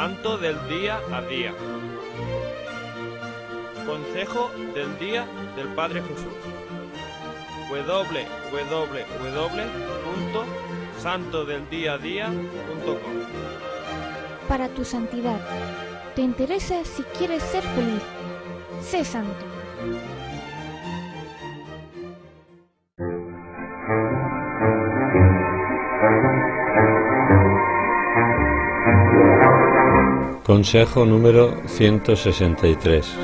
Santo del día a día. Consejo del día del Padre Jesús. www.santodeldiaadía.com. Para tu santidad. ¿Te interesa si quieres ser feliz? Sé santo. Consejo número 163.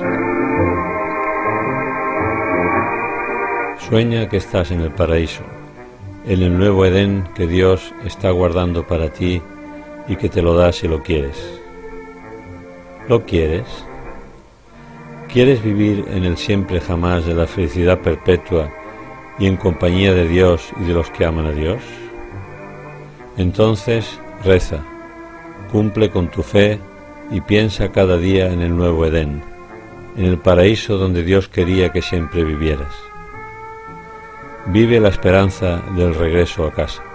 Sueña que estás en el paraíso, en el nuevo Edén que Dios está guardando para ti y que te lo da si lo quieres. ¿Lo quieres? ¿Quieres vivir en el siempre jamás de la felicidad perpetua y en compañía de Dios y de los que aman a Dios? Entonces reza, cumple con tu fe y piensa cada día en el nuevo Edén, en el paraíso donde Dios quería que siempre vivieras. Vive la esperanza del regreso a casa.